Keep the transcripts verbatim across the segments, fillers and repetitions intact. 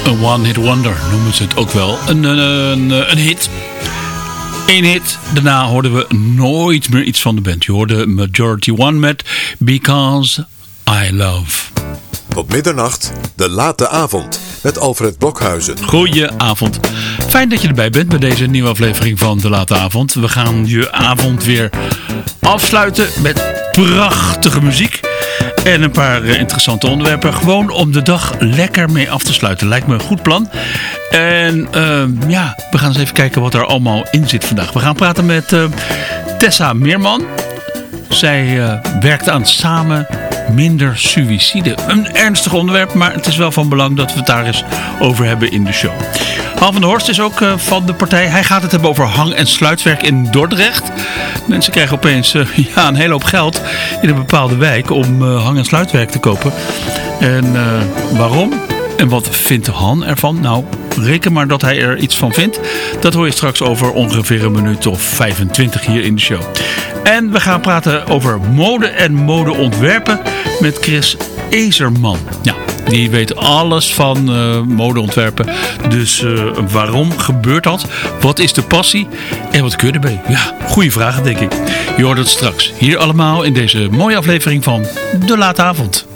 Een one-hit wonder noemen ze het ook wel. Een, een, een hit. Eén hit. Daarna hoorden we nooit meer iets van de band. Je hoorde Majority One met Because I Love. Tot middernacht, de late avond met Alfred Blokhuizen. Goedenavond. Fijn dat je erbij bent bij deze nieuwe aflevering van de late avond. We gaan je avond weer afsluiten met prachtige muziek. En een paar interessante onderwerpen. Gewoon om de dag lekker mee af te sluiten. Lijkt me een goed plan. En uh, ja, we gaan eens even kijken wat er allemaal in zit vandaag. We gaan praten met uh, Tessa Meerman. Zij uh, werkt aan Samen Minder Suïcide. Een ernstig onderwerp, maar het is wel van belang dat we het daar eens over hebben in de show. Han van der Horst is ook uh, van de partij. Hij gaat het hebben over hang- en sluitwerk in Dordrecht. Mensen krijgen opeens uh, ja, een hele hoop geld in een bepaalde wijk om uh, hang- en sluitwerk te kopen. En uh, waarom? En wat vindt Han ervan? Nou, reken maar dat hij er iets van vindt. Dat hoor je straks over ongeveer een minuut of vijfentwintig hier in de show. En we gaan praten over mode en modeontwerpen met Chris Ezerman. Ja, die weet alles van uh, modeontwerpen. Dus uh, waarom gebeurt dat? Wat is de passie? En wat kun je erbij? Ja, goede vragen denk ik. Je hoort het straks. Hier allemaal in deze mooie aflevering van De Late Avond.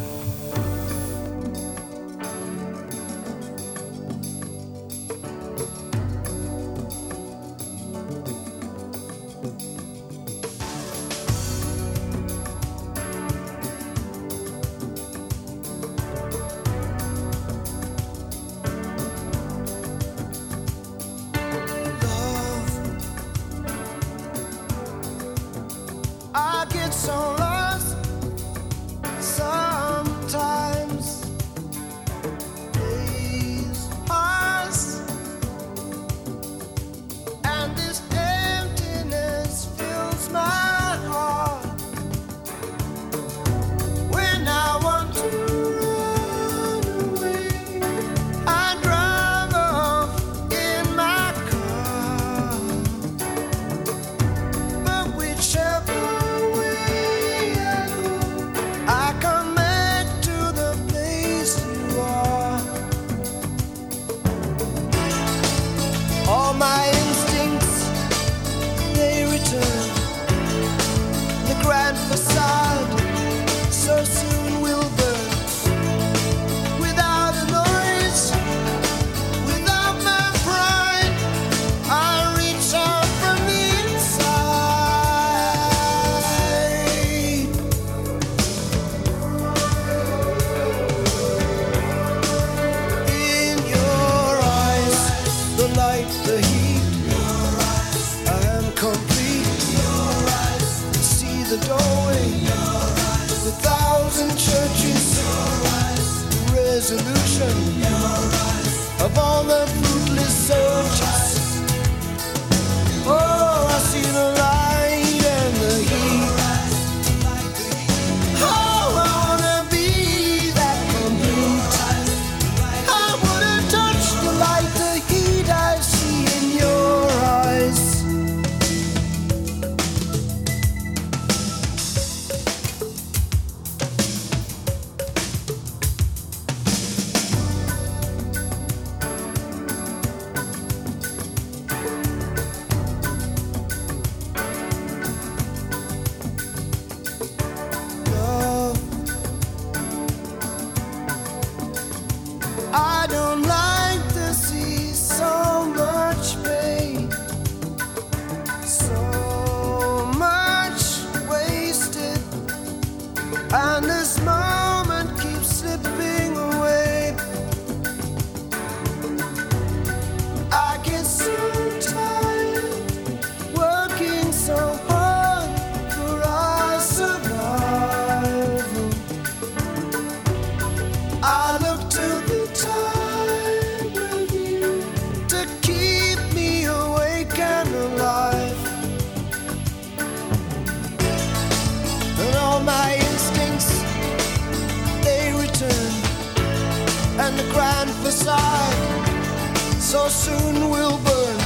So soon we'll burn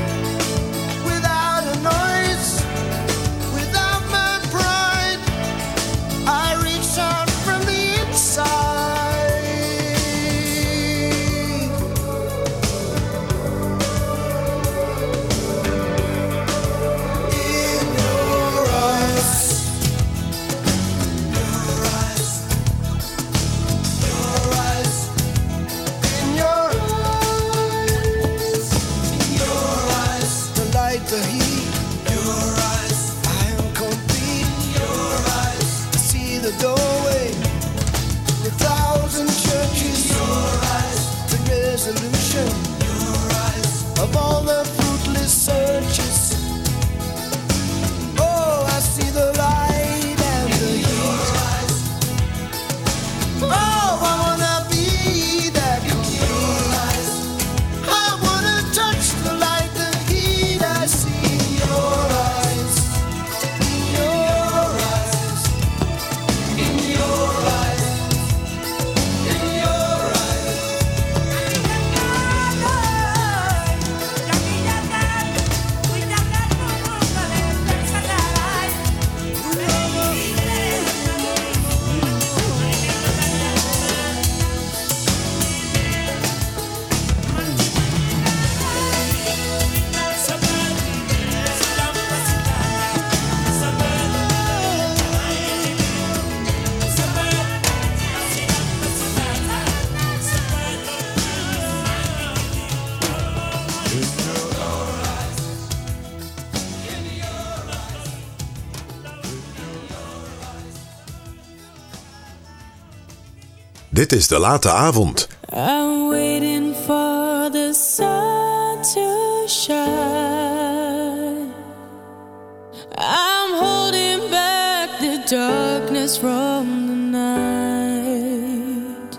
without a noise, without my pride. I reach out from the inside. and the heat. Your eyes, I am complete. Your eyes, I see the doorway. The thousand churches. Your eyes, the resolution. Your eyes, of all the fruitless searches. Oh, I see the light and the heat. Oh, I wanna be that complete. I wanna touch the light, the heat I see in your eyes. In your eyes. In your eyes. In your eyes. Dit is De Late Avond. I'm waiting for the sun to shine. I'm holding back the darkness from the night.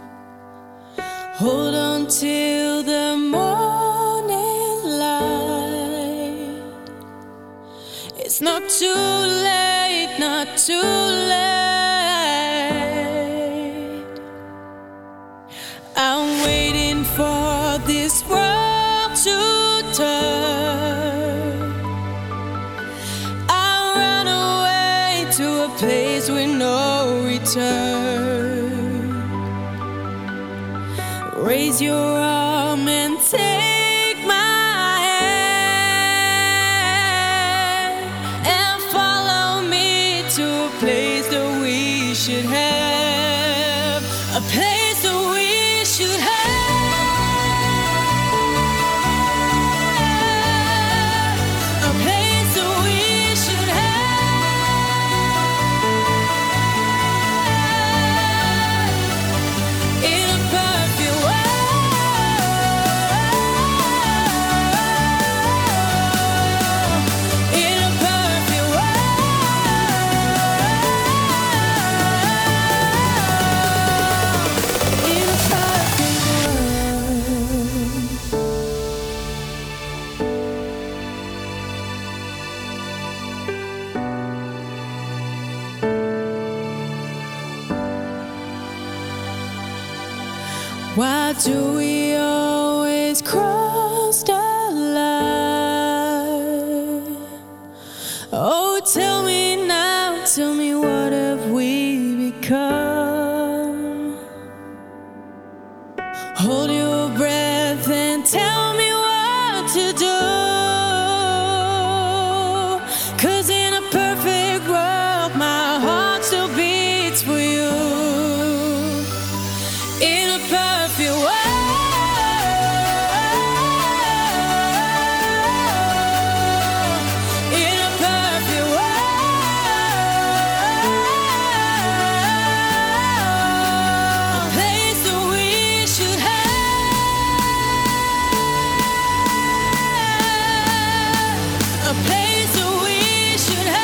Hold on till the morning light. It's not too late, not too late. I'm waiting for this world to turn. I'll run away to a place with no return. Raise your arm and take my hand and follow me to a place that we should have. A place that we should have. A place that we should have. In a perfect world. In a perfect world. In a perfect Why do we always cross the line? Oh, tell me now, tell me what have we become? Hold your breath and tell me what to do. 'Cause in a perfect world, my heart still beats for you. In a perfect world. In a perfect world. A place that we should have. A place that we should have.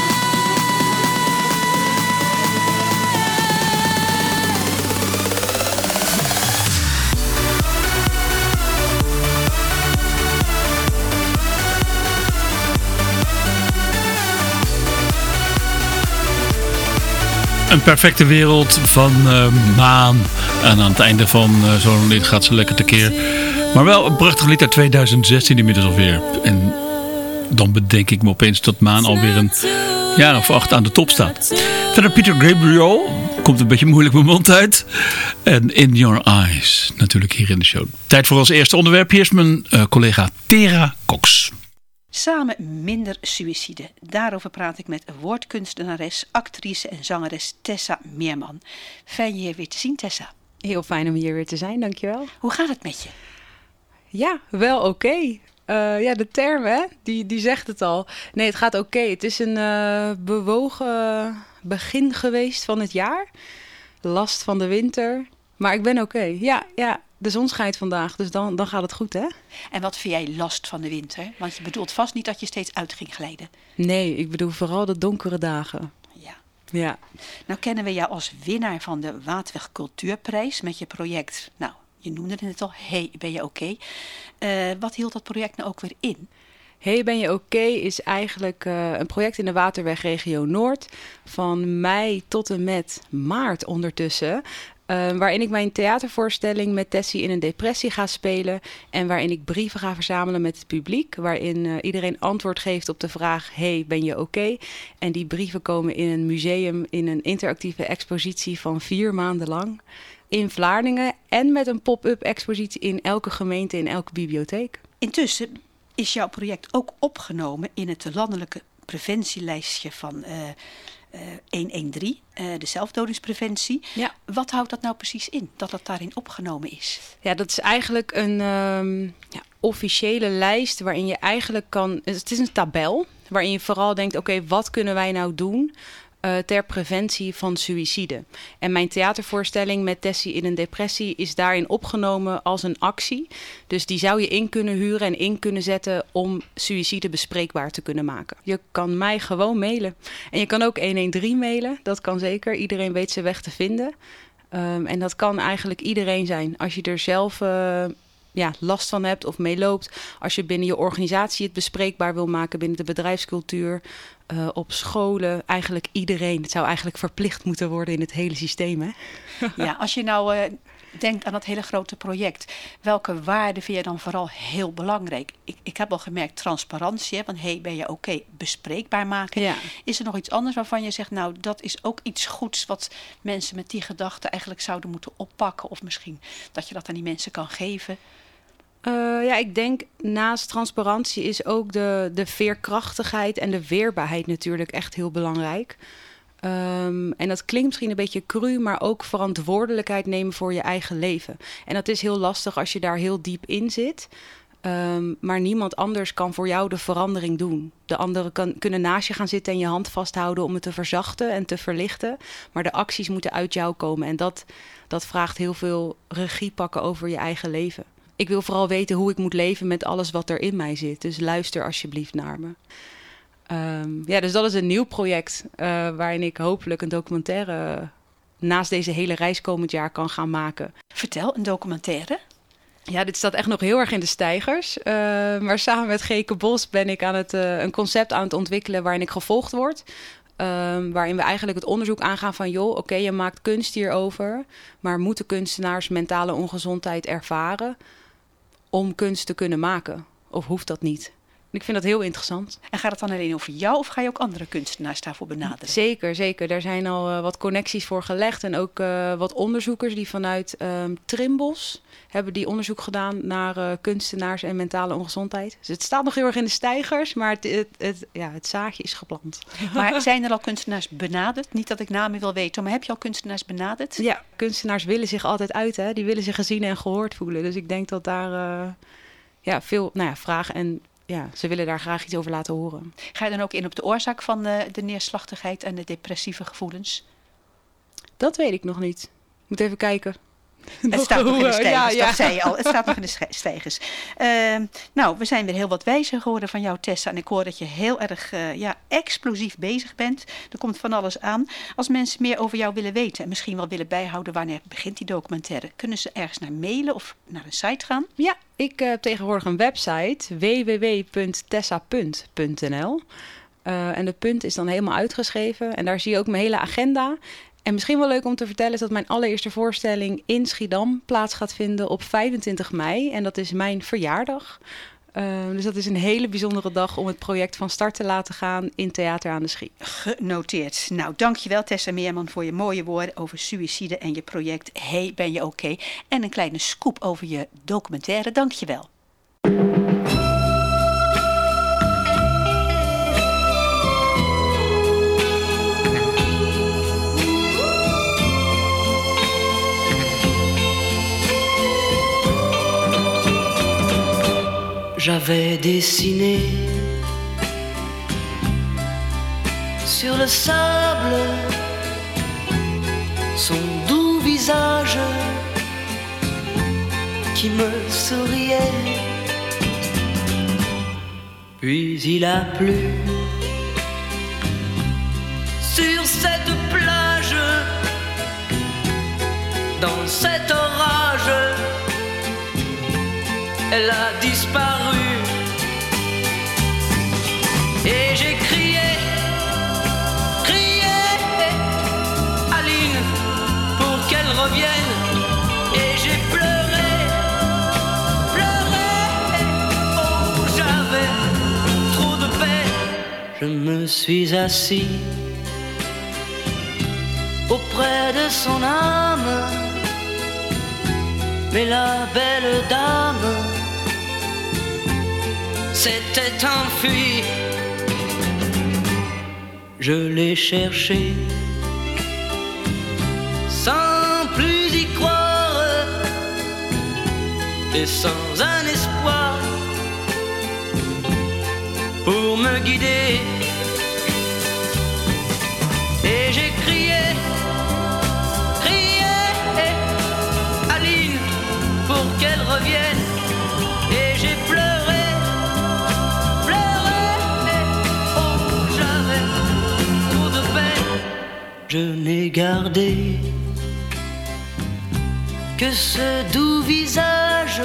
Een perfecte wereld van uh, maan. En aan het einde van uh, zo'n lied gaat ze lekker tekeer. Maar wel een prachtig lied uit tweeduizend zestien inmiddels alweer. En dan bedenk ik me opeens dat maan alweer een jaar of acht aan de top staat. Verder Peter Gabriel. Komt een beetje moeilijk mijn mond uit. En In Your Eyes. Natuurlijk hier in de show. Tijd voor ons eerste onderwerp. Hier is mijn uh, collega Tera Cox. Samen minder suïcide. Daarover praat ik met woordkunstenares, actrice en zangeres Tessa Meerman. Fijn je hier weer te zien, Tessa. Heel fijn om hier weer te zijn, dankjewel. Hoe gaat het met je? Ja, wel oké. Okay. Uh, ja, de term, hè? Die, die zegt het al. Nee, het gaat oké. Okay. Het is een uh, bewogen begin geweest van het jaar. Last van de winter. Maar ik ben oké. Okay. Ja, ja, de zon schijnt vandaag, dus dan, dan gaat het goed, hè? En wat vind jij last van de winter? Want je bedoelt vast niet dat je steeds uit ging glijden. Nee, ik bedoel vooral de donkere dagen. Ja. Ja. Nou kennen we jou als winnaar van de Waterweg Cultuurprijs met je project... Nou, je noemde het net al, Hey, ben je oké? Okay? Uh, wat hield dat project nou ook weer in? Hey, ben je oké okay is eigenlijk uh, een project in de Waterwegregio Noord. Van mei tot en met maart ondertussen. Uh, waarin ik mijn theatervoorstelling met Tessie in een depressie ga spelen. En waarin ik brieven ga verzamelen met het publiek. Waarin uh, iedereen antwoord geeft op de vraag, hey, ben je oké? Okay? En die brieven komen in een museum in een interactieve expositie van vier maanden lang. In Vlaardingen en met een pop-up expositie in elke gemeente, in elke bibliotheek. Intussen is jouw project ook opgenomen in het landelijke preventielijstje van uh, uh, honderddertien, uh, de zelfdodingspreventie. Ja. Wat houdt dat nou precies in, dat dat daarin opgenomen is? Ja, dat is eigenlijk een um, ja, officiële lijst waarin je eigenlijk kan... Het is een tabel waarin je vooral denkt, oké, okay, wat kunnen wij nou doen... Uh, ter preventie van suïcide. En mijn theatervoorstelling met Tessie in een depressie is daarin opgenomen als een actie. Dus die zou je in kunnen huren en in kunnen zetten om suïcide bespreekbaar te kunnen maken. Je kan mij gewoon mailen. En je kan ook honderddertien mailen, dat kan zeker. Iedereen weet zijn weg te vinden. Um, en dat kan eigenlijk iedereen zijn. Als je er zelf... Uh, Ja, last van hebt of meeloopt. Als je binnen je organisatie het bespreekbaar wil maken, binnen de bedrijfscultuur, uh, op scholen, eigenlijk iedereen. Het zou eigenlijk verplicht moeten worden in het hele systeem, hè? Ja, als je nou uh, denkt aan dat hele grote project, welke waarden vind je dan vooral heel belangrijk? Ik, ik heb al gemerkt transparantie, hè, van hey, ben je oké, okay, bespreekbaar maken. Ja. Is er nog iets anders waarvan je zegt, nou, dat is ook iets goeds wat mensen met die gedachten eigenlijk zouden moeten oppakken, of misschien dat je dat aan die mensen kan geven? Uh, ja, ik denk naast transparantie is ook de, de veerkrachtigheid en de weerbaarheid natuurlijk echt heel belangrijk. Um, en dat klinkt misschien een beetje cru, maar ook verantwoordelijkheid nemen voor je eigen leven. En dat is heel lastig als je daar heel diep in zit. Um, maar niemand anders kan voor jou de verandering doen. De anderen kan, kunnen naast je gaan zitten en je hand vasthouden om het te verzachten en te verlichten. Maar de acties moeten uit jou komen. En dat, dat vraagt heel veel regie pakken over je eigen leven. Ik wil vooral weten hoe ik moet leven met alles wat er in mij zit. Dus luister alsjeblieft naar me. Um, ja, dus dat is een nieuw project uh, waarin ik hopelijk een documentaire naast deze hele reis komend jaar kan gaan maken. Vertel, een documentaire? Ja, dit staat echt nog heel erg in de steigers. Uh, maar samen met Geke Bos ben ik aan het, uh, een concept aan het ontwikkelen waarin ik gevolgd word. Um, waarin we eigenlijk het onderzoek aangaan van, joh, oké, okay, je maakt kunst hierover, maar moeten kunstenaars mentale ongezondheid ervaren om kunst te kunnen maken? Of hoeft dat niet? Ik vind dat heel interessant. En gaat het dan alleen over jou of ga je ook andere kunstenaars daarvoor benaderen? Zeker, zeker. Daar zijn al uh, wat connecties voor gelegd. En ook uh, wat onderzoekers die vanuit um, Trimbos hebben die onderzoek gedaan naar uh, kunstenaars en mentale ongezondheid. Dus het staat nog heel erg in de steigers, maar het, het, het, ja, het zaadje is geplant. Maar zijn er al kunstenaars benaderd? Niet dat ik namen wil weten, maar heb je al kunstenaars benaderd? Ja, kunstenaars willen zich altijd uiten. Die willen zich gezien en gehoord voelen. Dus ik denk dat daar uh, ja, veel nou ja, vragen en ja, ze willen daar graag iets over laten horen. Ga je dan ook in op de oorzaak van de, de neerslachtigheid en de depressieve gevoelens? Dat weet ik nog niet. Moet even kijken. Het staat nog in de stijgers, ja, ja. dat zei je al. Het staat nog in de stijgers. Uh, nou, we zijn weer heel wat wijzer geworden van jou, Tessa. En ik hoor dat je heel erg uh, ja, explosief bezig bent. Er komt van alles aan. Als mensen meer over jou willen weten en misschien wel willen bijhouden wanneer begint die documentaire, kunnen ze ergens naar mailen of naar een site gaan? Ja, ik heb tegenwoordig een website, w w w punt tessa punt n l. Uh, en de punt is dan helemaal uitgeschreven. En daar zie je ook mijn hele agenda. En misschien wel leuk om te vertellen is dat mijn allereerste voorstelling in Schiedam plaats gaat vinden op vijfentwintig mei. En dat is mijn verjaardag. Uh, dus dat is een hele bijzondere dag om het project van start te laten gaan in Theater aan de Schie. Genoteerd. Nou, dankjewel Tessa Meerman voor je mooie woorden over suïcide en je project Hey, ben je oké? Okay? En een kleine scoop over je documentaire. Dankjewel. j'avais dessiné sur le sable son doux visage qui me souriait. Puis il a plu sur cette plage, dans cet orage, elle a disparu. Et j'ai crié, crié, Aline, pour qu'elle revienne. Et j'ai pleuré, pleuré, oh j'avais trop de peine. Je me suis assis auprès de son âme, mais la belle dame s'était enfuie. Je l'ai cherchée sans plus y croire et sans un espoir pour me guider. Et j'ai crié, crié, Aline, pour qu'elle revienne. Et j'ai pleuré, pleuré, oh j'avais trop de peine. Je n'ai gardé que ce doux visage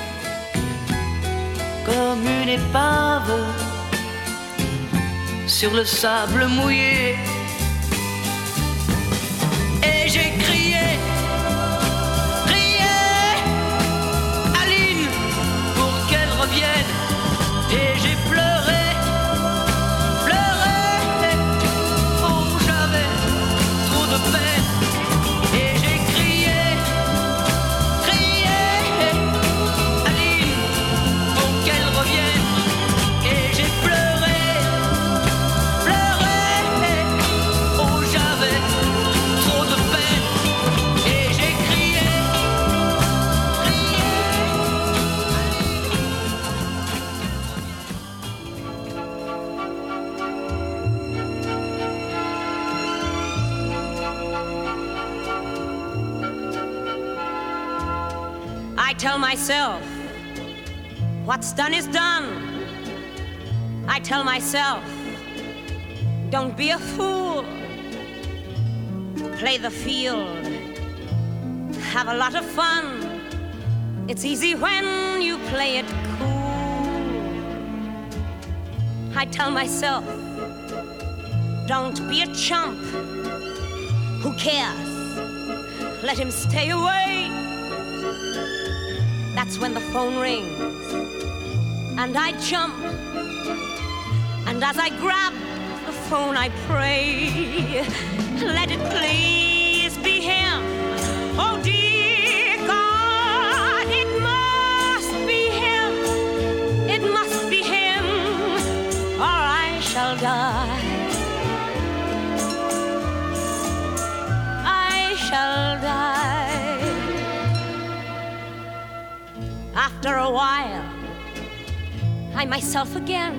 comme une épave sur le sable mouillé. Et j'ai crié, crié, Aline, pour qu'elle revienne. Et j'ai pleuré, pleuré, oh j'avais trop de peine. Et j'ai crié, crié, Aline, pour qu'elle revienne. Et j'ai pleuré, pleuré, oh j'avais trop de peine. Et j'ai crié, crié. I tell myself, what's done is done. I tell myself, don't be a fool. Play the field, have a lot of fun. It's easy when you play it cool. I tell myself, don't be a chump. Who cares? Let him stay away. That's when the phone rings and I jump, and as I grab the phone I pray, let it please be him. Oh dear God, it must be him, it must be him, or I shall die, I shall die. After a while, I myself again,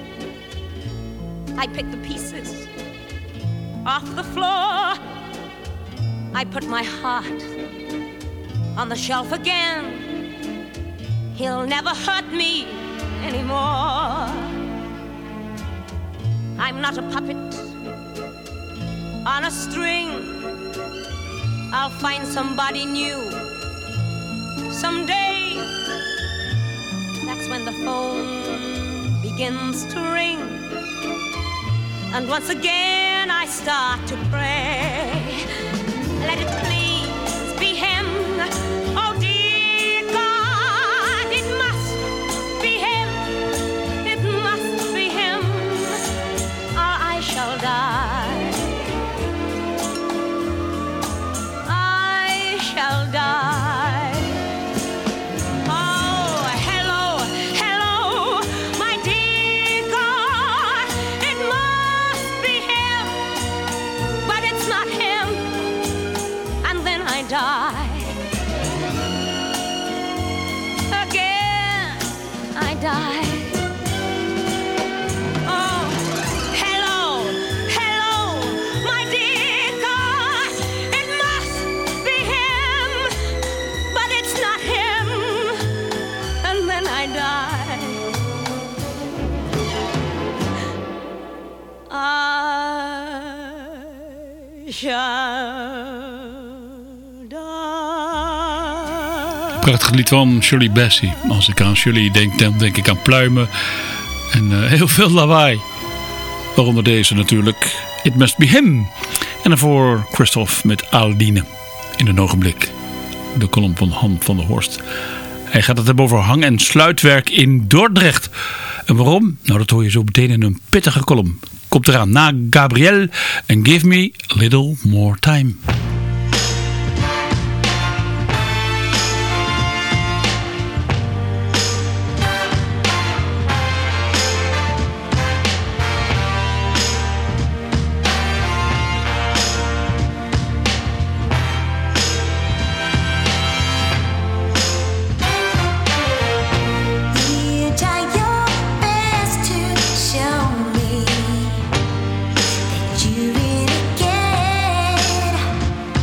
I pick the pieces off the floor, I put my heart on the shelf again. He'll never hurt me anymore. I'm not a puppet on a string. I'll find somebody new someday. That's when the phone begins to ring, and once again I start to pray. Let it please be him. Oh dear God, it must be him. It must be him, or I shall die. I shall die. Oh, hello, hello, my dear God, it must be him, but it's not him. die. Oh, hello, hello, my dear God. It must be him, but it's not him. And then I die. I shall die. Prachtig lied van Shirley Bassey. Als ik aan Shirley denk, dan denk ik aan pluimen en uh, heel veel lawaai. Waaronder deze natuurlijk. It Must Be Him. En daarvoor Christophe met Aldine. In een ogenblik. De column van Han van der Horst. Hij gaat het hebben over hang- en sluitwerk in Dordrecht. En waarom? Nou, dat hoor je zo meteen in een pittige column. Komt eraan na Gabriel en Give Me a Little More Time. You try your best to show me that you really care.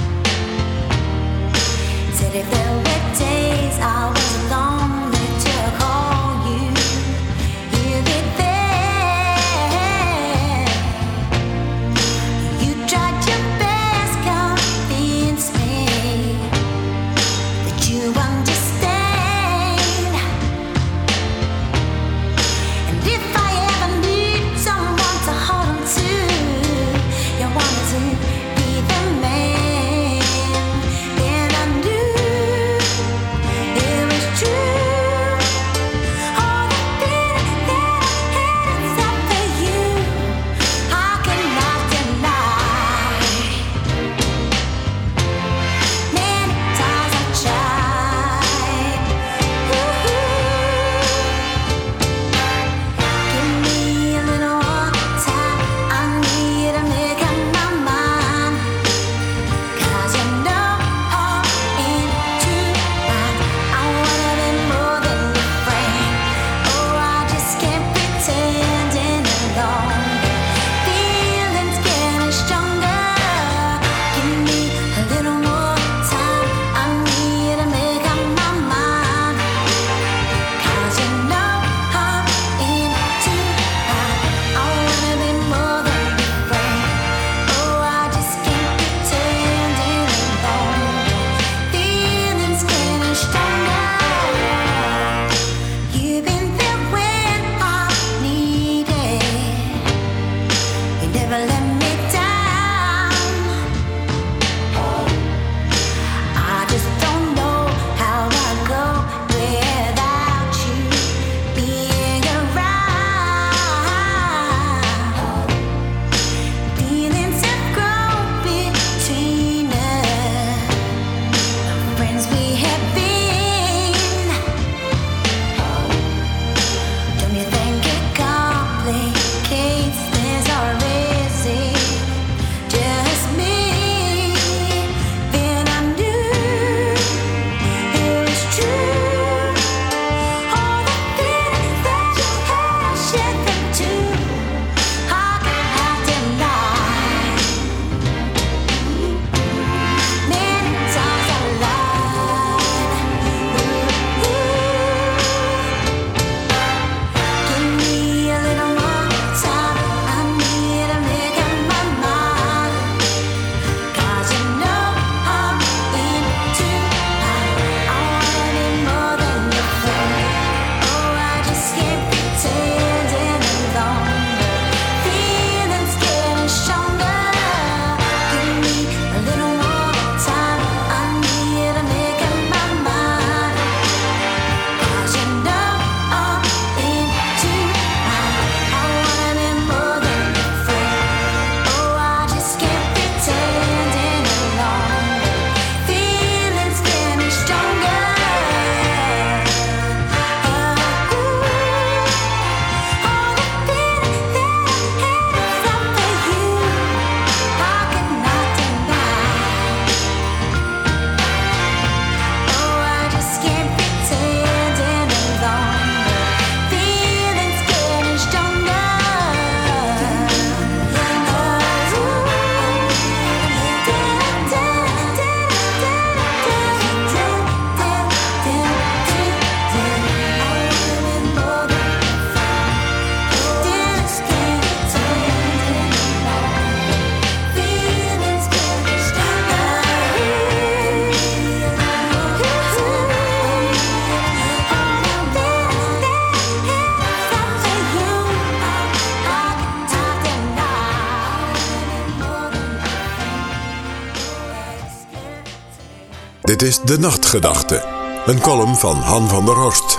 Dit is De Nachtgedachte, een column van Han van der Horst.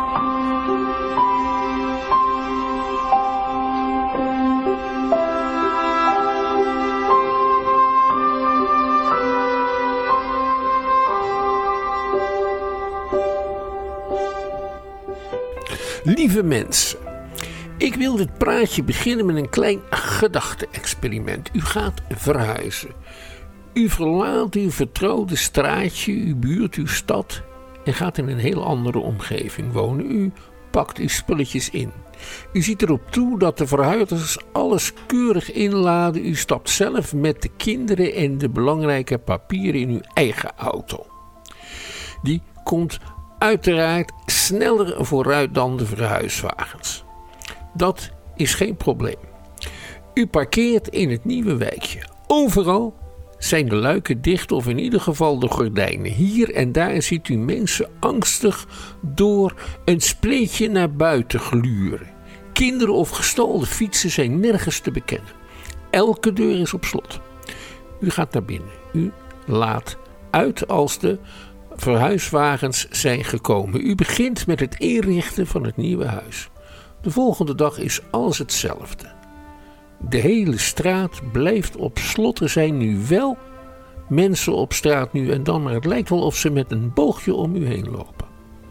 Lieve mensen, ik wil dit praatje beginnen met een klein gedachte-experiment. U gaat verhuizen. U verlaat uw vertrouwde straatje, uw buurt, uw stad en gaat in een heel andere omgeving wonen. U pakt uw spulletjes in. U ziet erop toe dat de verhuizers alles keurig inladen. U stapt zelf met de kinderen en de belangrijke papieren in uw eigen auto. Die komt uiteraard sneller vooruit dan de verhuiswagens. Dat is geen probleem. U parkeert in het nieuwe wijkje. Overal zijn de luiken dicht of in ieder geval de gordijnen. Hier en daar ziet u mensen angstig door een spleetje naar buiten gluren. Kinderen of gestalde fietsen zijn nergens te bekennen. Elke deur is op slot. U gaat naar binnen. U laat uit als de verhuiswagens zijn gekomen. U begint met het inrichten van het nieuwe huis. De volgende dag is alles hetzelfde. De hele straat blijft op slot. Er zijn nu wel mensen op straat nu en dan, maar het lijkt wel of ze met een boogje om u heen lopen.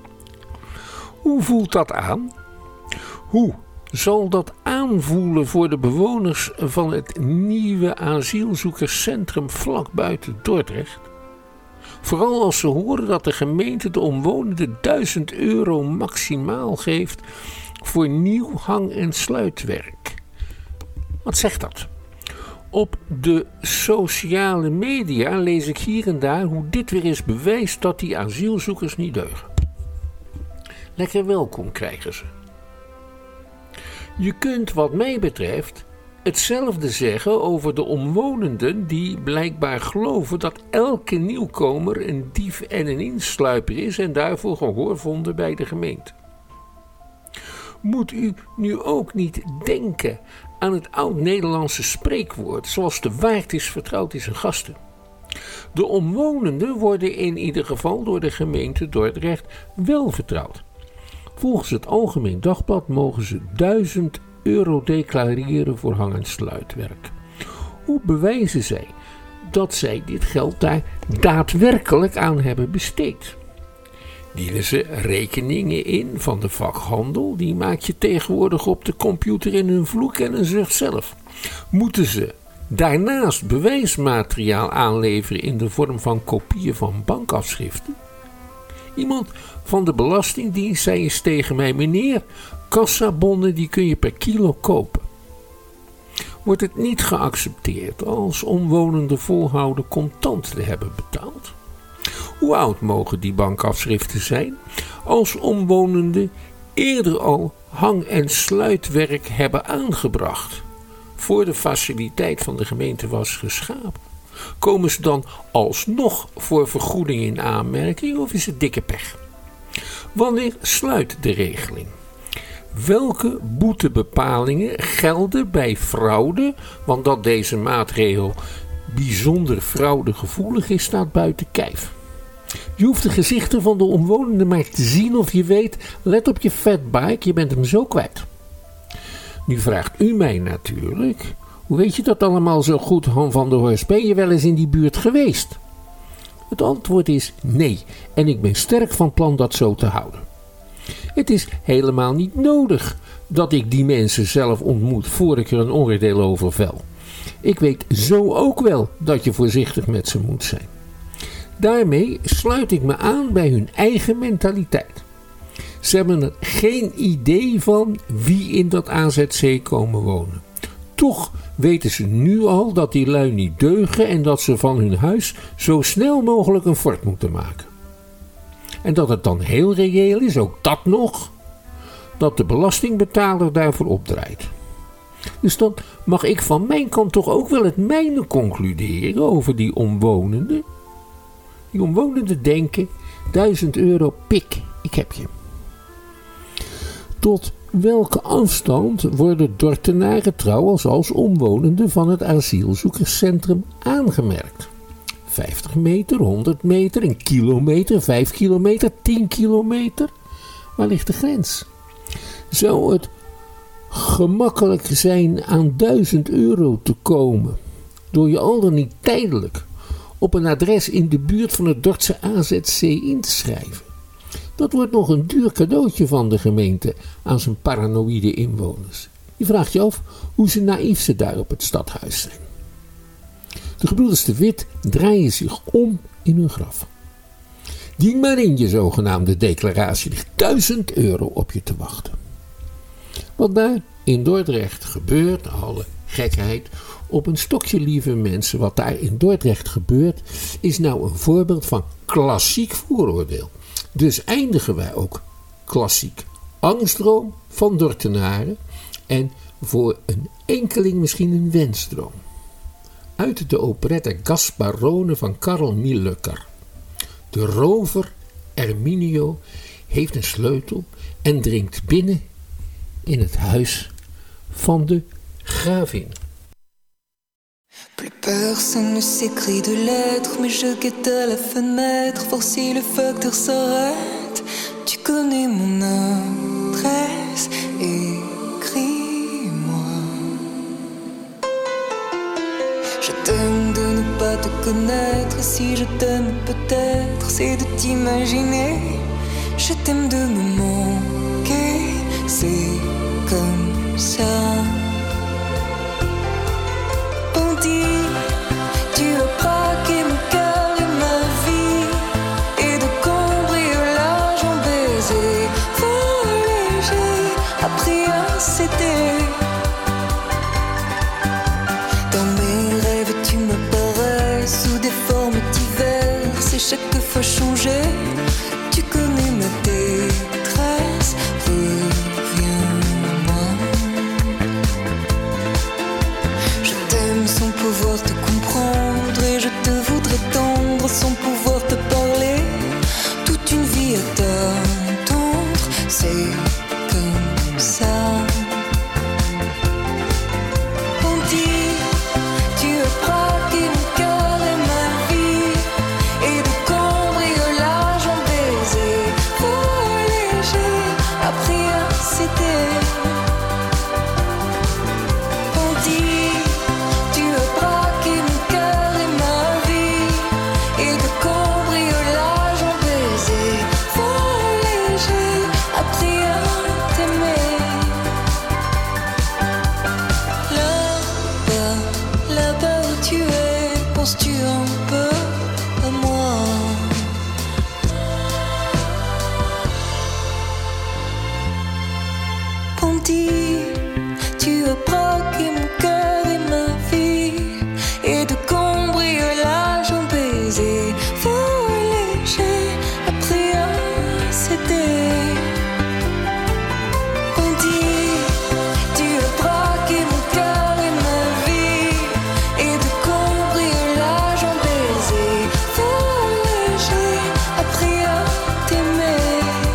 Hoe voelt dat aan? Hoe zal dat aanvoelen voor de bewoners van het nieuwe asielzoekerscentrum vlak buiten Dordrecht? Vooral als ze horen dat de gemeente de omwonenden duizend euro maximaal geeft voor nieuw hang- en sluitwerk. Wat zegt dat? Op de sociale media lees ik hier en daar hoe dit weer eens bewijst dat die asielzoekers niet deugen. Lekker welkom krijgen ze. Je kunt wat mij betreft hetzelfde zeggen over de omwonenden die blijkbaar geloven dat elke nieuwkomer een dief en een insluiper is en daarvoor gehoor vonden bij de gemeente. Moet u nu ook niet denken aan het oud-Nederlandse spreekwoord, zoals de waard is vertrouwd is zijn gasten. De omwonenden worden in ieder geval door de gemeente Dordrecht wel vertrouwd. Volgens het Algemeen Dagblad mogen ze duizend euro declareren voor hang- en sluitwerk. Hoe bewijzen zij dat zij dit geld daar daadwerkelijk aan hebben besteed? Dienen ze rekeningen in van de vakhandel? Die maak je tegenwoordig op de computer in een vloek en een zucht zelf. Moeten ze daarnaast bewijsmateriaal aanleveren in de vorm van kopieën van bankafschriften? Iemand van de Belastingdienst zei eens tegen mij: meneer, kassabonnen die kun je per kilo kopen. Wordt het niet geaccepteerd als omwonenden volhouden contant te hebben betaald? Hoe oud mogen die bankafschriften zijn als omwonenden eerder al hang- en sluitwerk hebben aangebracht voor de faciliteit van de gemeente was geschapen? Komen ze dan alsnog voor vergoeding in aanmerking of is het dikke pech? Wanneer sluit de regeling? Welke boetebepalingen gelden bij fraude? Want dat deze maatregel bijzonder fraudegevoelig is, staat buiten kijf. Je hoeft de gezichten van de omwonenden maar te zien of je weet, let op je fatbike, je bent hem zo kwijt. Nu vraagt u mij natuurlijk, hoe weet je dat allemaal zo goed, Han van der Horst? Ben je wel eens in die buurt geweest? Het antwoord is nee, en ik ben sterk van plan dat zo te houden. Het is helemaal niet nodig dat ik die mensen zelf ontmoet voor ik er een oordeel over vel. Ik weet zo ook wel dat je voorzichtig met ze moet zijn. Daarmee sluit ik me aan bij hun eigen mentaliteit. Ze hebben er geen idee van wie in dat A Z C komen wonen. Toch weten ze nu al dat die lui niet deugen en dat ze van hun huis zo snel mogelijk een fort moeten maken. En dat het dan heel reëel is, ook dat nog, dat de belastingbetaler daarvoor opdraait. Dus dan mag ik van mijn kant toch ook wel het mijne concluderen over die omwonenden. Die omwonenden denken, duizend euro pik, ik heb je. Tot welke afstand worden Dordtenaren trouwens als omwonenden van het asielzoekerscentrum aangemerkt? vijftig meter, honderd meter, een kilometer, vijf kilometer, tien kilometer? Waar ligt de grens? Zou het gemakkelijk zijn aan duizend euro te komen door je al dan niet tijdelijk op een adres in de buurt van het Dordtse A Z C in te schrijven? Dat wordt nog een duur cadeautje van de gemeente aan zijn paranoïde inwoners. Je vraagt je af hoe ze naïef ze daar op het stadhuis zijn. De gebroeders de Wit draaien zich om in hun graf. Dien maar in je zogenaamde declaratie, ligt duizend euro op je te wachten. Wat daar in Dordrecht gebeurt, alle gekheid op een stokje lieve mensen, wat daar in Dordrecht gebeurt, is nou een voorbeeld van klassiek vooroordeel. Dus eindigen wij ook klassiek angstdroom van Dordtenaren en voor een enkeling misschien een wensdroom. Uit de operette Gasparone van Karl Mielucker. De rover Erminio heeft een sleutel en dringt binnen in het huis van de gravin. Plus personne ne s'écrit de lettres, mais je guette à la fenêtre, voir si le facteur s'arrête. Tu connais mon adresse, écris-moi. Je t'aime de ne pas te connaître, si je t'aime peut-être, c'est de t'imaginer. Je t'aime de me manquer, c'est comme ça. Tu as braqué mon cœur et ma vie, et de cambriolage en baiser, vol léger, appris à céder. Dans mes rêves tu m'apparais sous des formes diverses, et chaque fois changé, tu connais ma détresse, reviens-moi. Je t'aime sans pouvoir te comprendre, et je te voudrais tendre sans pouvoir te parler. Toute une vie à t'attendre, c'est comme ça. On dit, tu as braqué mon cœur et ma vie, et de cambriolage en baiser, vol léger, appris à céder. On dit, tu as braqué mon cœur et ma vie, et de cambriolage en baiser, vol léger, appris à t'aimer. Là-bas, là-bas où tu es, penses-tu un peu à moi? Ponty, tu as braqué mon cœur et ma vie, et de cambriolage en baiser, vol léger, appris à céder. Ponty, tu as braqué mon cœur et ma vie, et de cambriolage en baiser, vol léger, appris à t'aimer.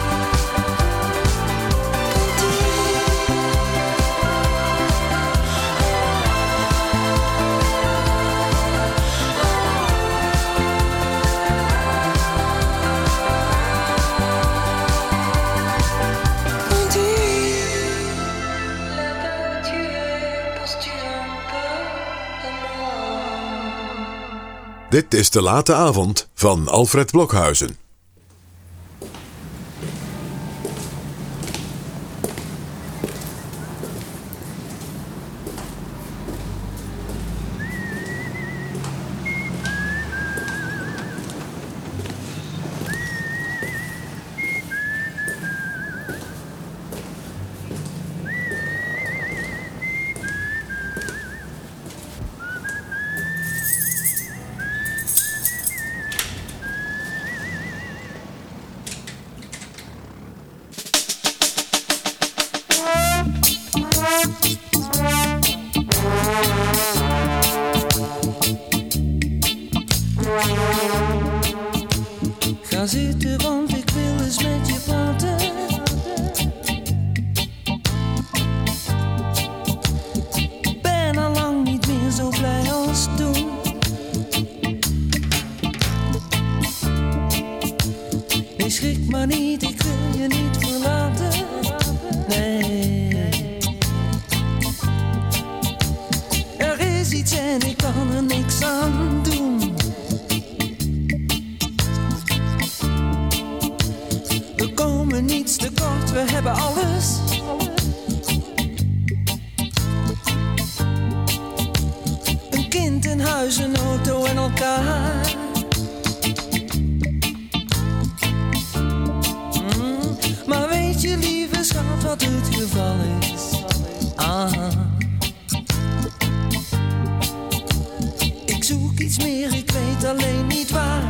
Dit is De Late Avond van Alfred Blokhuizen. schrik maar niet, ik wil je niet verlaten. Nee. Er is iets en ik kan er niks aan doen. We komen niets tekort, we hebben alles. Een kind, een huis, een auto en elkaar. Mm, maar weet je, lieve schat, wat het geval is? Ah. Ik zoek iets meer, ik weet alleen niet waar.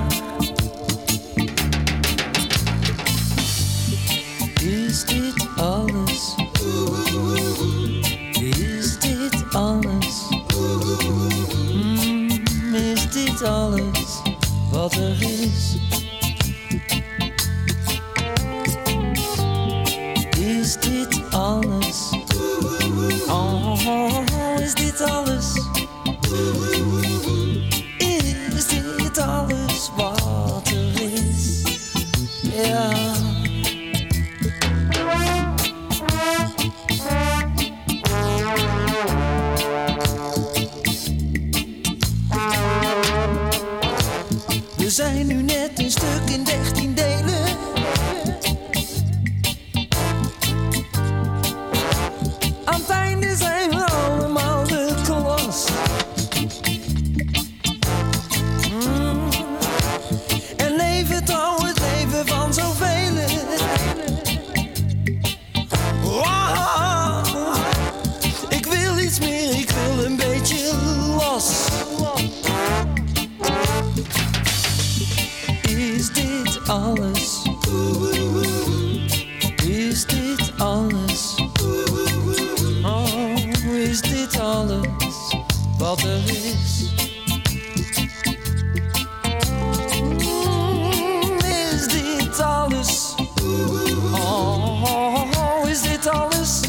Is dit alles? Is dit alles? Mm, is dit alles wat er is? Is dit alles? Oh, is dit alles? Is dit alles wat er is? Ja. We zijn nu net een stuk in dertien delen. Aan het einde zijn we allemaal de klas. Mm. En leven trouw het leven van zoveel. Wow. Ik wil iets meer, ik wil een beetje los. Is dit alles? Is dit alles? Oh, is dit alles wat er is? Mm, is dit alles? Oh, is dit alles?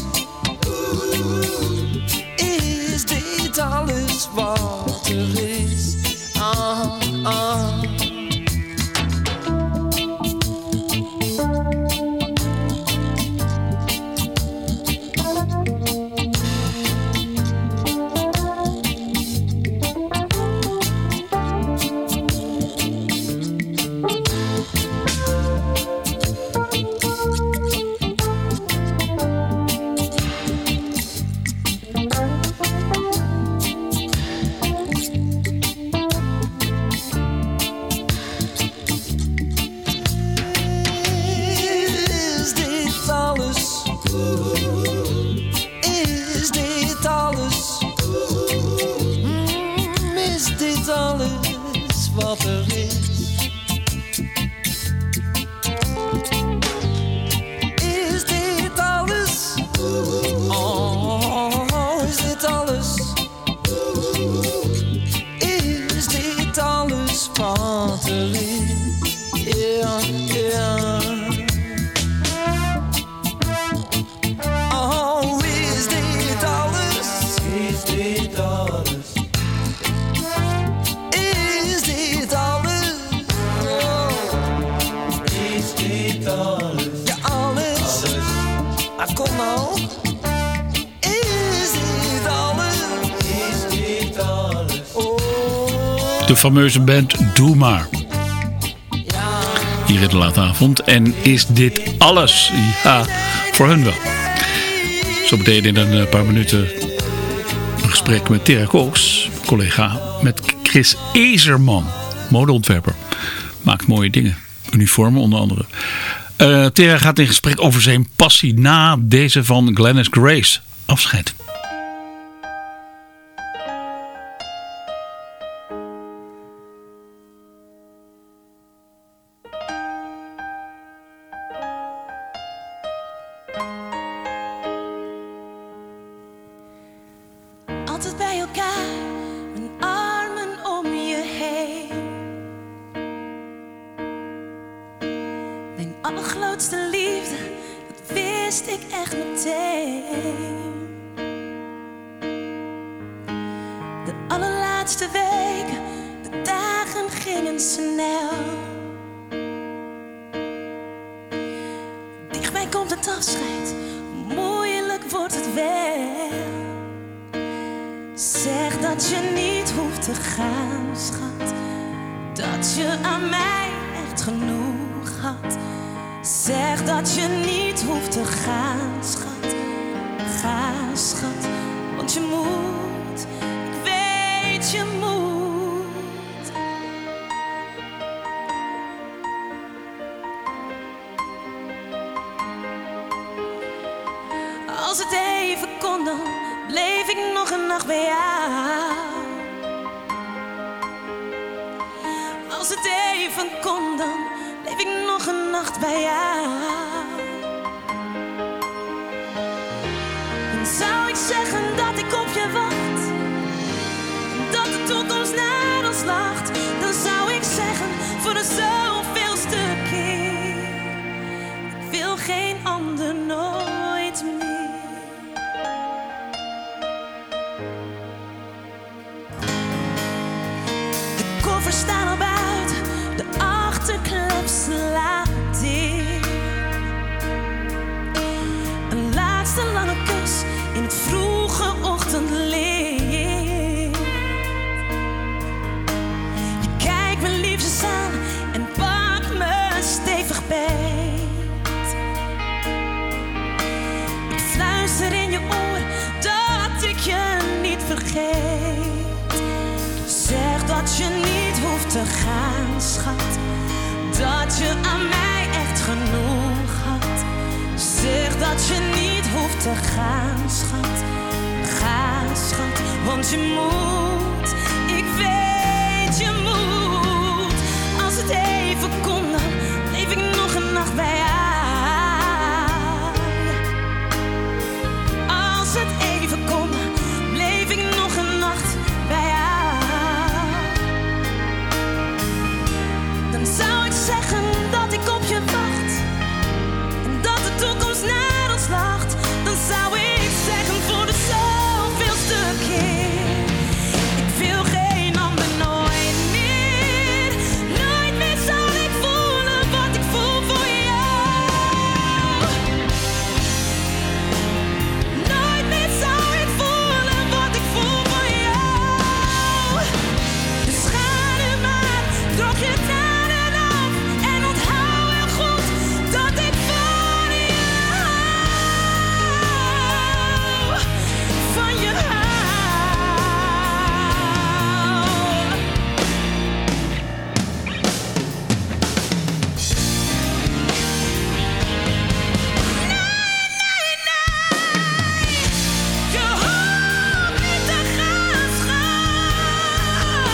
Is dit alles wat er is? Ah, ah. Is dit alles? Is dit alles? Mm, is dit alles wat er is? Is dit alles? Oh, is dit alles? Is dit alles wat er is? Ja, ja. Oh, is dit alles? Is dit alles? Is dit alles? Oh. Is dit alles? Ja, alles. Alles. Ah, kom nou. Is dit alles? Is dit alles? Oh. De fameuze band Doe Maar. Hier in de late avond. En is dit alles? Ja, voor hun wel. Zo meteen in een paar minuten een gesprek met Tera Cox, collega, met Chris Ezerman, modeontwerper. Maakt mooie dingen. Uniformen onder andere. Uh, Tera gaat in gesprek over zijn passie na deze van Glennis Grace. Afscheid. Altijd bij elkaar, mijn armen om je heen. Mijn allergrootste liefde, dat wist ik echt meteen. De allerlaatste weken, de dagen gingen snel. het afscheid, moeilijk wordt het wel. Zeg dat je niet hoeft te gaan, schat. Dat je aan mij echt genoeg had. Zeg dat je niet hoeft te gaan, schat. Ga, schat, want je moet. Ik weet je moet. Als het even kon, dan bleef ik nog een nacht bij jou. Als het even kon, dan bleef ik nog een nacht bij jou. En zou ik zeggen dat ik op je wacht, dat de toekomst naar ons lacht, dan zou ik zeggen voor de zoveelste keer: ik wil geen ander nooit meer. De koffers staan al buiten, de achterklep slaat dicht. Een laatste lange kus in het vroege ochtendlicht. Je kijkt me liefjes aan en pakt me stevig beet. Ik fluister in je oor dat ik je niet vergeet. Zeg dat je niet hoeft te gaan, schat. Dat je aan mij echt genoeg had. Zeg dat je niet hoeft te gaan, schat. Ga, schat, want je moet. Ik weet je moet. Als het even kon, dan bleef ik nog een nacht bij jou. Als het even kon, bleef ik nog een nacht bij jou. Dan zou ik zeggen dat ik op je wacht en dat de toekomst naar ons lacht. Dan zou ik zeggen voor de zoveelste keer: ik wil geen ander nooit meer. Nooit meer zal ik voelen wat ik voel voor jou. Nooit meer zou ik voelen wat ik voel voor jou. Dus ga nu maar, droog je tranen af en onthoud heel goed dat ik van je hou. Van je hou. Nee, nee, nee. Je hoeft niet te gaan, schat.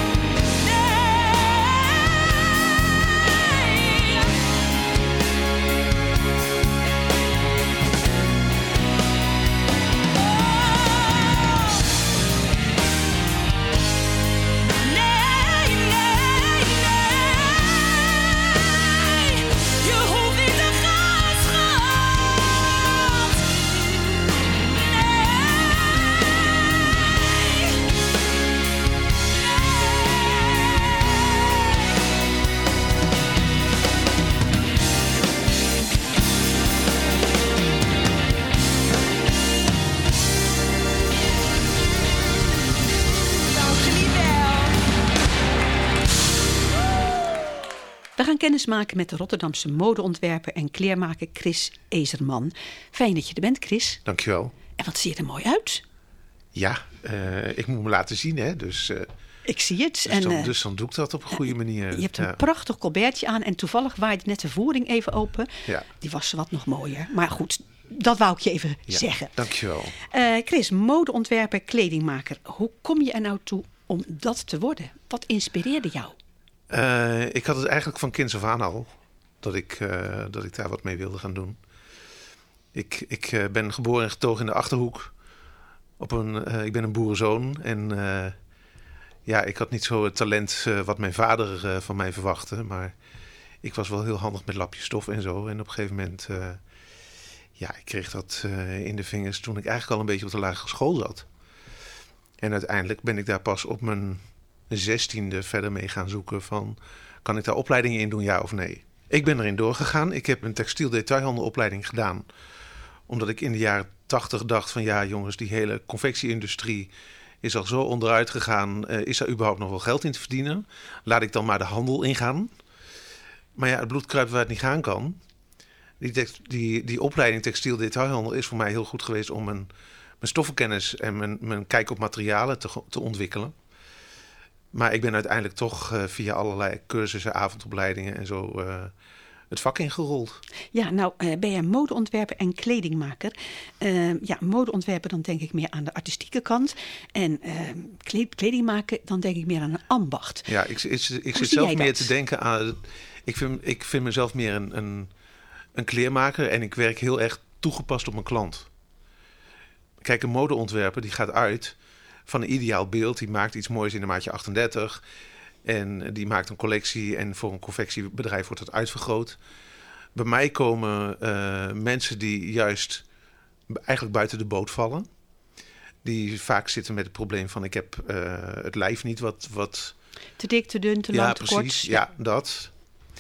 Nee, nee, nee. Je hoeft niet te gaan, schat. We gaan kennis maken met de Rotterdamse modeontwerper en kleermaker Chris Ezerman. Fijn dat je er bent, Chris. Dankjewel. En wat zie je er mooi uit. Ja, uh, ik moet me laten zien, hè. Dus, uh, Ik zie het. dus, en, dan, uh, dus dan doe ik dat op een goede manier. Je hebt een ja. prachtig colbertje aan en toevallig waaide net de voering even open. Ja. Die was wat nog mooier. Maar goed, dat wou ik je even Ja, zeggen. dankjewel. Uh, Chris, modeontwerper, kledingmaker. Hoe kom je er nou toe om dat te worden? Wat inspireerde jou? Uh, ik had het eigenlijk van kinds af aan al. Dat ik, uh, dat ik daar wat mee wilde gaan doen. Ik, ik uh, ben geboren en getogen in de Achterhoek. Op een, uh, ik ben een boerenzoon. En uh, ja, ik had niet zo het talent uh, wat mijn vader uh, van mij verwachtte. Maar ik was wel heel handig met lapjes stof en zo. En op een gegeven moment... Uh, ja, ik kreeg dat uh, in de vingers toen ik eigenlijk al een beetje op de lagere school zat. En uiteindelijk ben ik daar pas op mijn zestiende verder mee gaan zoeken van... kan ik daar opleidingen in doen, ja of nee? Ik ben erin doorgegaan. Ik heb een textiel detailhandelopleiding gedaan. Omdat ik in de jaren tachtig dacht van ja jongens, die hele confectieindustrie is al zo onderuit gegaan. Uh, is daar überhaupt nog wel geld in te verdienen? Laat ik dan maar de handel ingaan. Maar ja, het bloed kruipt waar het niet gaan kan. Die, text, die, die opleiding textiel detailhandel is voor mij heel goed geweest om mijn, mijn stoffenkennis en mijn, mijn kijk op materialen te, te ontwikkelen. Maar ik ben uiteindelijk toch uh, via allerlei cursussen, avondopleidingen en zo uh, het vak ingerold. Ja, nou uh, ben jij modeontwerper en kledingmaker. Uh, ja, modeontwerper, dan denk ik meer aan de artistieke kant. En uh, kled, kleding maken, dan denk ik meer aan een ambacht. Ja, ik, ik, ik, ik zit zelf meer dat? te denken aan... Ik vind, ik vind mezelf meer een, een, een kleermaker en ik werk heel erg toegepast op mijn klant. Kijk, een modeontwerper die gaat uit van een ideaal beeld. Die maakt iets moois in de maatje achtendertig. En die maakt een collectie en voor een confectiebedrijf wordt dat uitvergroot. Bij mij komen uh, mensen die juist eigenlijk buiten de boot vallen. Die vaak zitten met het probleem van ik heb uh, het lijf niet wat... wat... Te dik, te dun, te ja, lang, te kort. Precies, ja, ja, dat.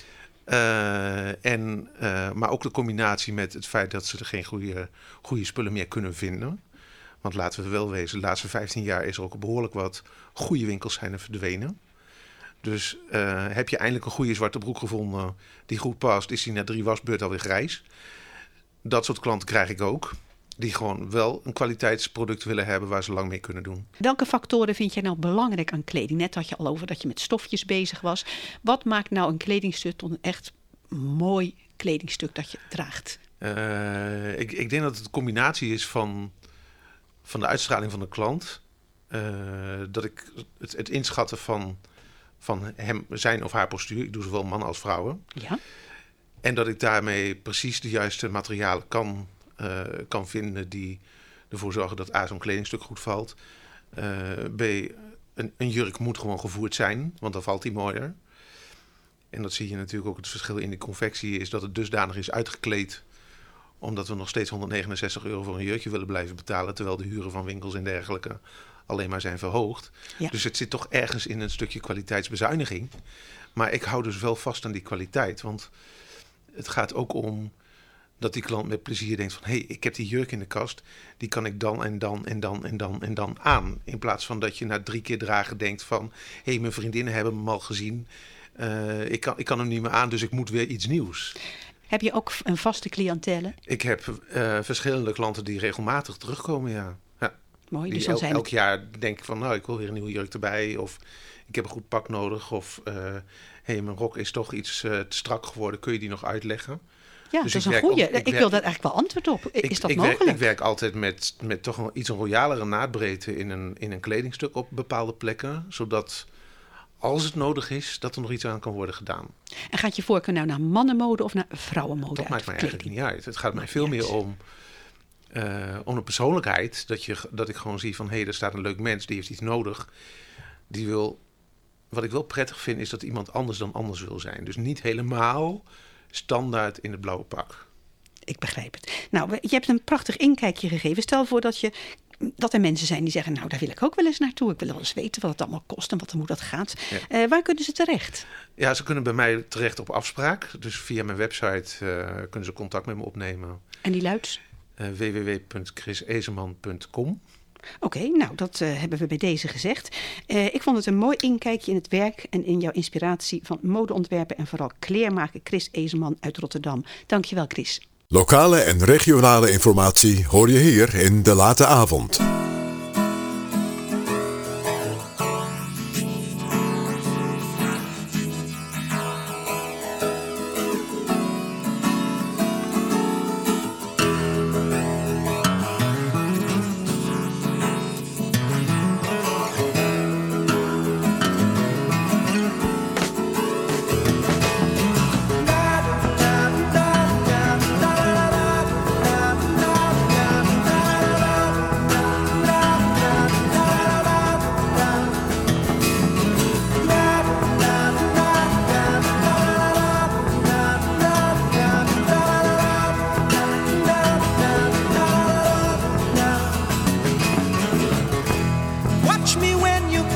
Uh, en, uh, maar ook de combinatie met het feit dat ze er geen goede, goede spullen meer kunnen vinden. Want laten we wel wezen, de laatste vijftien jaar is er ook behoorlijk wat goede winkels zijn er verdwenen. Dus uh, heb je eindelijk een goede zwarte broek gevonden die goed past, is die na drie wasbeurten alweer grijs. Dat soort klanten krijg ik ook. Die gewoon wel een kwaliteitsproduct willen hebben waar ze lang mee kunnen doen. Welke factoren vind jij nou belangrijk aan kleding? Net had je al over dat je met stofjes bezig was. Wat maakt nou een kledingstuk tot een echt mooi kledingstuk dat je draagt? Uh, ik, ik denk dat het een combinatie is van, van de uitstraling van de klant. Uh, dat ik het, het inschatten van, van hem, zijn of haar postuur. Ik doe zowel mannen als vrouwen. Ja. En dat ik daarmee precies de juiste materialen kan... Uh, kan vinden die ervoor zorgen dat A, zo'n kledingstuk goed valt. Uh, B, een, een jurk moet gewoon gevoerd zijn, want dan valt die mooier. En dat zie je natuurlijk ook het verschil in de confectie, is dat het dusdanig is uitgekleed, omdat we nog steeds honderdnegenenzestig euro voor een jurkje willen blijven betalen, terwijl de huren van winkels en dergelijke alleen maar zijn verhoogd. Ja. Dus het zit toch ergens in een stukje kwaliteitsbezuiniging. Maar ik hou dus wel vast aan die kwaliteit, want het gaat ook om dat die klant met plezier denkt van... hé, hey, ik heb die jurk in de kast, die kan ik dan en dan en dan en dan en dan aan. In plaats van dat je na drie keer dragen denkt van... hé, hey, mijn vriendinnen hebben hem al gezien. Uh, ik, kan, ik kan hem niet meer aan, dus ik moet weer iets nieuws. Heb je ook een vaste cliëntele? Ik heb uh, verschillende klanten die regelmatig terugkomen, ja. ja. Mooi, die dus dan el- zijn elk het... jaar denk ik van... nou, ik wil weer een nieuwe jurk erbij. Of ik heb een goed pak nodig. Of hé, uh, hey, mijn rok is toch iets uh, te strak geworden. Kun je die nog uitleggen? Ja, dus dat is ik een werk goeie. op, ik, ik werk, wil daar eigenlijk wel antwoord op. Is ik, dat ik mogelijk? Werk, ik werk altijd met, met toch een iets een royalere naadbreedte in een, in een kledingstuk op bepaalde plekken. Zodat als het nodig is, dat er nog iets aan kan worden gedaan. En gaat je voorkeur nou naar mannenmode of naar vrouwenmode? Dat maakt mij kleding? eigenlijk niet uit. Het gaat mij veel meer om, uh, om een persoonlijkheid. Dat, je, dat ik gewoon zie van, hé, hey, er staat een leuk mens, die heeft iets nodig. Die wil... Wat ik wel prettig vind, is dat iemand anders dan anders wil zijn. Dus niet helemaal standaard in het blauwe pak. Ik begrijp het. Nou, je hebt een prachtig inkijkje gegeven. Stel voor dat, je, dat er mensen zijn die zeggen... nou, daar wil ik ook wel eens naartoe. Ik wil wel eens weten wat het allemaal kost en wat, hoe dat gaat. Ja. Uh, waar kunnen ze terecht? Ja, ze kunnen bij mij terecht op afspraak. Dus via mijn website uh, kunnen ze contact met me opnemen. En die luidt? Uh, w w w punt chris ezeman punt com. Oké, okay, nou dat uh, hebben we bij deze gezegd. Uh, ik vond het een mooi inkijkje in het werk en in jouw inspiratie van modeontwerper en vooral kleermaker Chris Ezeman uit Rotterdam. Dankjewel, Chris. Lokale en regionale informatie hoor je hier in De Late Avond.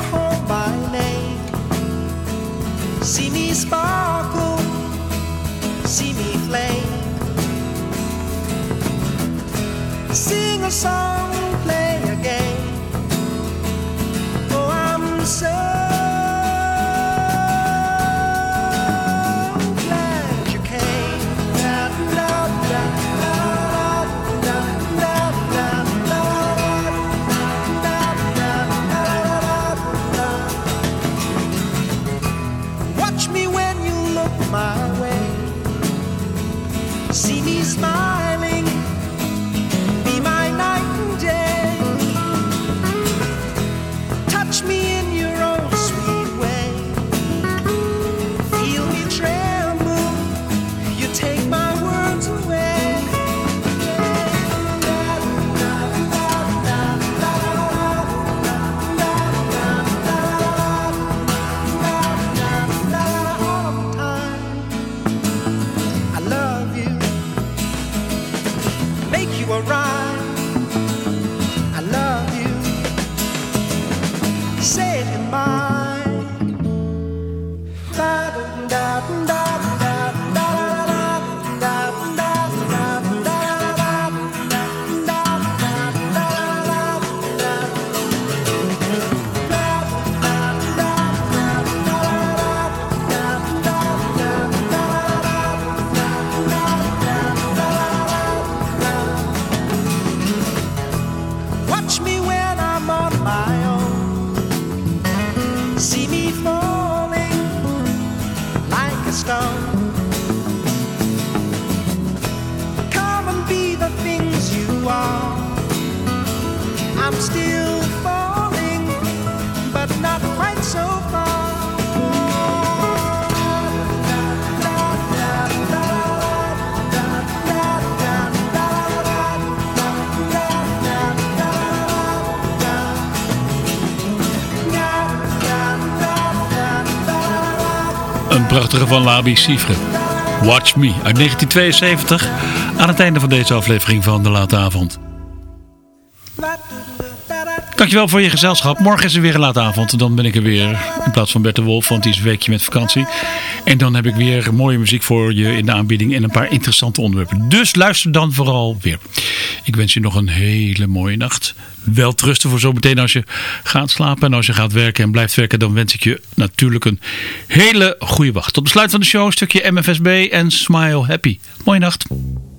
See me sparkle see me flame. Sing a song, play a game. Oh, I'm so glad you came. Da, da, da, da, da, da, da, da, da. Watch me when you look my way. See me smiling. Be my night and day. Touch me in your own sweet way. Feel me tremble. You take my words away. I love you. Make you a rhyme. I love you. Say it in mine. Da da da da da da da da Watch me when I'm on my own. See me falling like a stone. Come and be the things you are. I'm still falling, but not quite so far. Een prachtige van Labi Siffre. Watch Me uit negentien tweeënzeventig. Aan het einde van deze aflevering van De Late Avond. Dankjewel voor je gezelschap. Morgen is er weer een late avond. Dan ben ik er weer in plaats van Bert de Wolf, want die is een weekje met vakantie. En dan heb ik weer mooie muziek voor je in de aanbieding en een paar interessante onderwerpen. Dus luister dan vooral weer. Ik wens je nog een hele mooie nacht. Welterusten voor zometeen als je gaat slapen. En als je gaat werken en blijft werken, dan wens ik je natuurlijk een hele goede wacht. Tot besluit van de show een stukje M F S B en Smile Happy. Mooie nacht.